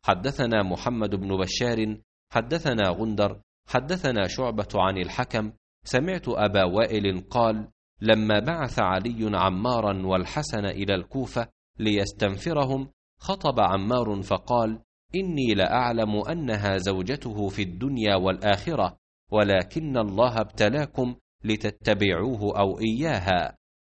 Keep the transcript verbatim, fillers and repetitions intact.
حدثنا محمد بن بشار حدثنا غندر حدثنا شعبة عن الحكم سمعت أبا وائل قال: لما بعث علي عمارا والحسن إلى الكوفة ليستنفرهم خطب عمار فقال: إني لأعلم أنها زوجته في الدنيا والآخرة، ولكن الله ابتلاكم لتتبعوه أو إياها.